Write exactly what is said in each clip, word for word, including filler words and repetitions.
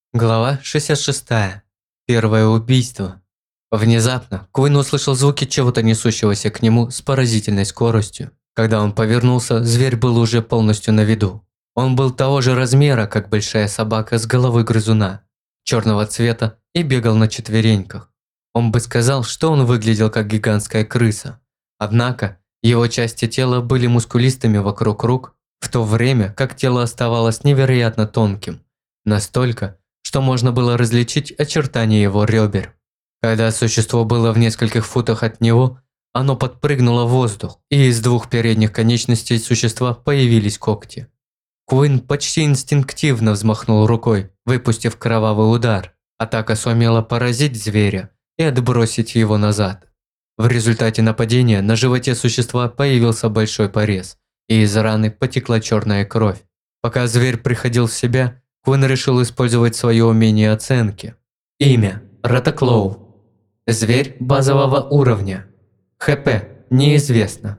Глава шестьдесят шесть. Первое убийство. Внезапно Куин услышал звуки чего-то несущегося к нему с поразительной скоростью. Когда он повернулся, зверь был уже полностью на виду. Он был того же размера, как большая собака с головой грызуна, черного цвета и бегал на четвереньках. Он бы сказал, что он выглядел как гигантская крыса. Однако, его части тела были мускулистыми вокруг рук, в то время как тело оставалось невероятно тонким. Настолько, что можно было различить очертания его ребер. Когда существо было в нескольких футах от него, оно подпрыгнуло в воздух, и из двух передних конечностей существа появились когти. Куин почти инстинктивно взмахнул рукой, выпустив кровавый удар. Атака сумела поразить зверя и отбросить его назад. В результате нападения на животе существа появился большой порез, и из раны потекла черная кровь. Пока зверь приходил в себя, Куин решил использовать свое умение оценки. Имя – Ратоклоу. Зверь базового уровня. ХП – неизвестно.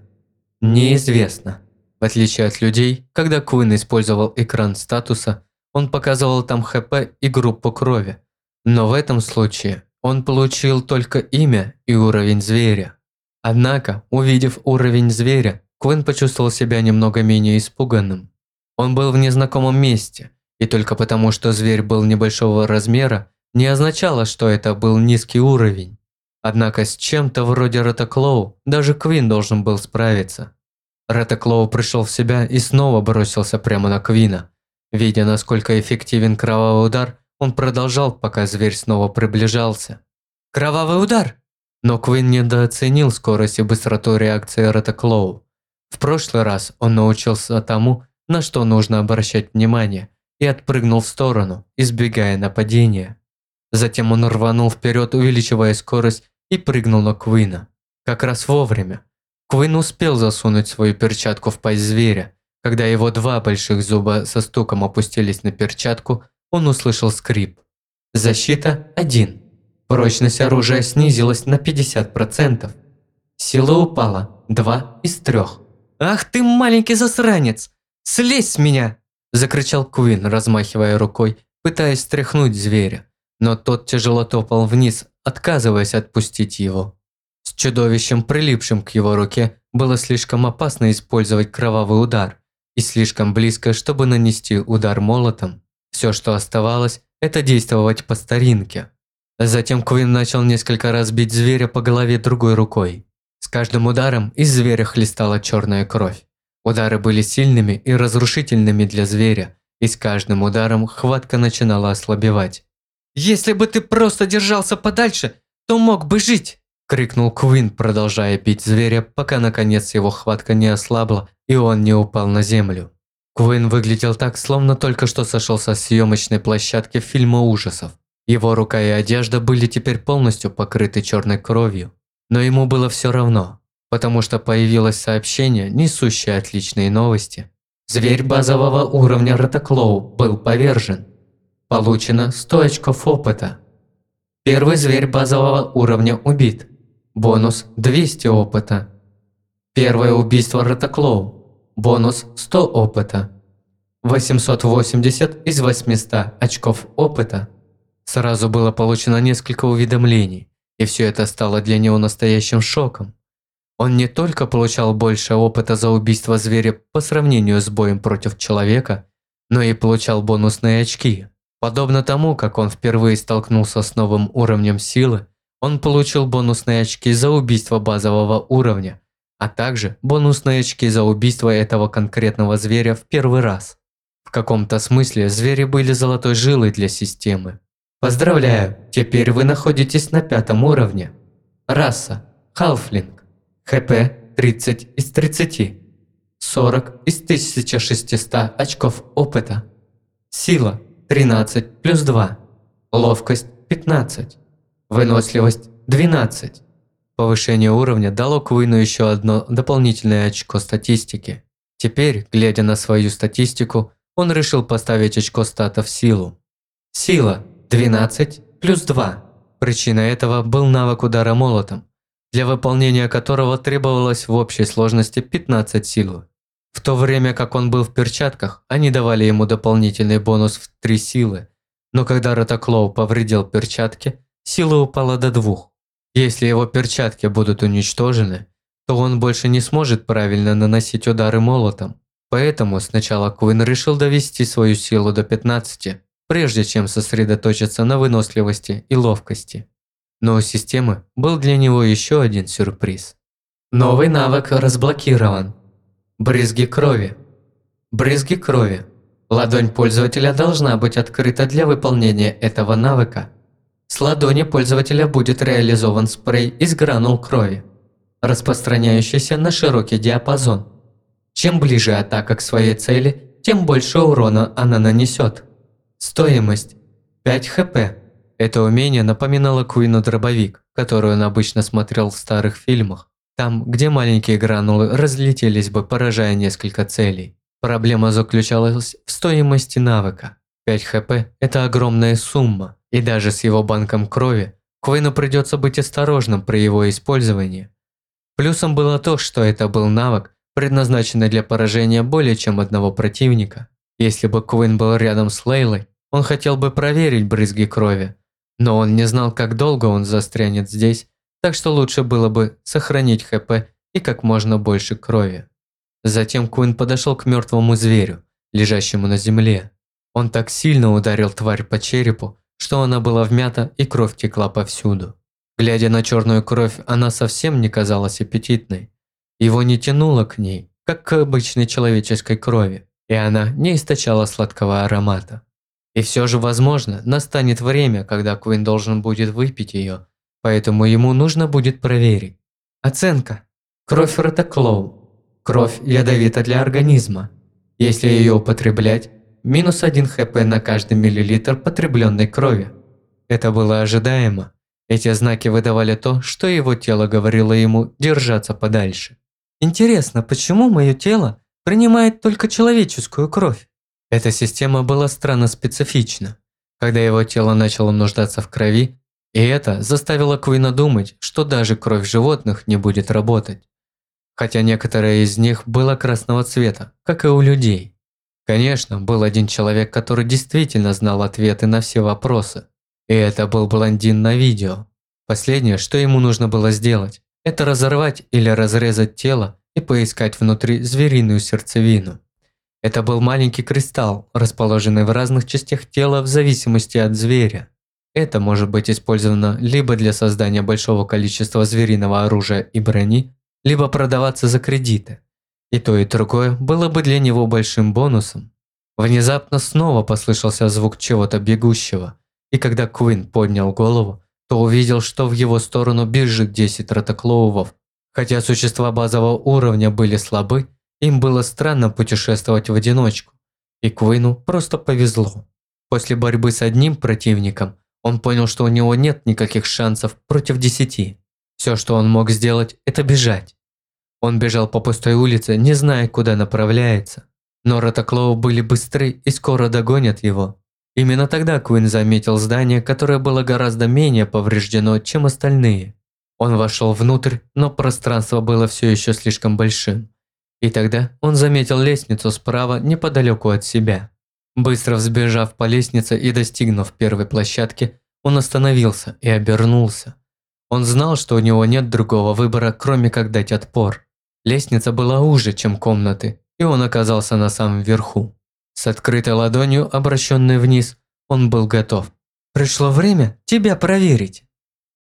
Неизвестно. В отличие от людей, когда Куин использовал экран статуса, он показывал там ХП и группу крови. Но в этом случае он получил только имя и уровень зверя. Однако, увидев уровень зверя, Куин почувствовал себя немного менее испуганным. Он был в незнакомом месте, и только потому, что зверь был небольшого размера, не означало, что это был низкий уровень. Однако с чем-то вроде Ратоклоу даже Куин должен был справиться. Ратоклоу пришел в себя и снова бросился прямо на Куина. Видя, насколько эффективен кровавый удар, он продолжал, пока зверь снова приближался. Кровавый удар! Но Куин недооценил скорость и быстроту реакции Ратоклоу. В прошлый раз он научился тому, на что нужно обращать внимание, и отпрыгнул в сторону, избегая нападения. Затем он рванул вперед, увеличивая скорость, и прыгнул на Куина. Как раз вовремя. Куин успел засунуть свою перчатку в пасть зверя. Когда его два больших зуба со стуком опустились на перчатку, он услышал скрип. Защита один. Прочность оружия снизилась на пятьдесят процентов. Сила упала два из трех. «Ах ты маленький засранец! Слезь с меня!» – закричал Куин, размахивая рукой, пытаясь стряхнуть зверя. Но тот тяжело топал вниз, отказываясь отпустить его. С чудовищем, прилипшим к его руке, было слишком опасно использовать кровавый удар, и слишком близко, чтобы нанести удар молотом. Все, что оставалось, это действовать по старинке. Затем Куин начал несколько раз бить зверя по голове другой рукой. С каждым ударом из зверя хлестала черная кровь. Удары были сильными и разрушительными для зверя, и с каждым ударом хватка начинала ослабевать. «Если бы ты просто держался подальше, то мог бы жить!» – крикнул Куин, продолжая бить зверя, пока наконец его хватка не ослабла и он не упал на землю. Куин выглядел так, словно только что сошел со съемочной площадки фильма ужасов. Его рука и одежда были теперь полностью покрыты черной кровью. Но ему было все равно, потому что появилось сообщение, несущее отличные новости. Зверь базового уровня Ратоклоу был повержен. Получено сто очков опыта. Первый зверь базового уровня убит. Бонус двести опыта. Первое убийство Ратоклоу. Бонус сто опыта. восемьсот восемьдесят из восьмисот очков опыта. Сразу было получено несколько уведомлений, и все это стало для него настоящим шоком. Он не только получал больше опыта за убийство зверя по сравнению с боем против человека, но и получал бонусные очки. Подобно тому, как он впервые столкнулся с новым уровнем силы, он получил бонусные очки за убийство базового уровня, а также бонусные очки за убийство этого конкретного зверя в первый раз. В каком-то смысле звери были золотой жилой для системы. Поздравляю, теперь вы находитесь на пятом уровне. Раса – Халфлинг. ХП – тридцать из тридцати. сорок из тысячи шестисот очков опыта. Сила – тринадцать плюс два. Ловкость – пятнадцать. Выносливость – двенадцать. Повышение уровня дало Куину еще одно дополнительное очко статистики. Теперь, глядя на свою статистику, он решил поставить очко стата в силу. Сила – двенадцать плюс два. Причиной этого был навык удара молотом, для выполнения которого требовалось в общей сложности пятнадцать силы. В то время как он был в перчатках, они давали ему дополнительный бонус в три силы. Но когда Ратоклоу повредил перчатки, сила упала до двух. Если его перчатки будут уничтожены, то он больше не сможет правильно наносить удары молотом. Поэтому сначала Куин решил довести свою силу до пятнадцати, прежде чем сосредоточиться на выносливости и ловкости. Но у системы был для него еще один сюрприз. Новый навык разблокирован. Брызги крови. Брызги крови. Ладонь пользователя должна быть открыта для выполнения этого навыка. С ладони пользователя будет реализован спрей из гранул крови, распространяющийся на широкий диапазон. Чем ближе атака к своей цели, тем больше урона она нанесет. Стоимость – пять хп. Это умение напоминало Куину дробовик, который он обычно смотрел в старых фильмах, там, где маленькие гранулы разлетелись бы, поражая несколько целей. Проблема заключалась в стоимости навыка. пять хп – это огромная сумма, и даже с его банком крови Куину придется быть осторожным при его использовании. Плюсом было то, что это был навык, предназначенный для поражения более чем одного противника. Если бы Куин был рядом с Лейлой, он хотел бы проверить брызги крови, но он не знал, как долго он застрянет здесь, так что лучше было бы сохранить хп и как можно больше крови. Затем Куин подошел к мертвому зверю, лежащему на земле. Он так сильно ударил тварь по черепу, что она была вмята и кровь текла повсюду. Глядя на черную кровь, она совсем не казалась аппетитной. Его не тянуло к ней, как к обычной человеческой крови, и она не источала сладкого аромата. И все же, возможно, настанет время, когда Куин должен будет выпить ее, поэтому ему нужно будет проверить. Оценка. Кровь Ратоклоу. Кровь ядовита для организма. Если ее употреблять, минус один хп на каждый миллилитр потребленной крови. Это было ожидаемо. Эти знаки выдавали то, что его тело говорило ему держаться подальше. Интересно, почему мое тело принимает только человеческую кровь? Эта система была странно специфична. Когда его тело начало нуждаться в крови, и это заставило Куина думать, что даже кровь животных не будет работать. Хотя некоторые из них было красного цвета, как и у людей. Конечно, был один человек, который действительно знал ответы на все вопросы. И это был блондин на видео. Последнее, что ему нужно было сделать, это разорвать или разрезать тело и поискать внутри звериную сердцевину. Это был маленький кристалл, расположенный в разных частях тела в зависимости от зверя. Это может быть использовано либо для создания большого количества звериного оружия и брони, либо продаваться за кредиты. И то, и другое было бы для него большим бонусом. Внезапно снова послышался звук чего-то бегущего, и когда Куин поднял голову, то увидел, что в его сторону бежит десять Ратоклоувов. Хотя существа базового уровня были слабы, им было странно путешествовать в одиночку, и Куину просто повезло. После борьбы с одним противником, он понял, что у него нет никаких шансов против десяти. Все, что он мог сделать, это бежать. Он бежал по пустой улице, не зная, куда направляется. Но Ратоклоу были быстры и скоро догонят его. Именно тогда Куин заметил здание, которое было гораздо менее повреждено, чем остальные. Он вошел внутрь, но пространство было все еще слишком большим. И тогда он заметил лестницу справа неподалеку от себя. Быстро взбежав по лестнице и достигнув первой площадки, он остановился и обернулся. Он знал, что у него нет другого выбора, кроме как дать отпор. Лестница была уже, чем комнаты, и он оказался на самом верху. С открытой ладонью, обращенной вниз, он был готов. «Пришло время тебя проверить».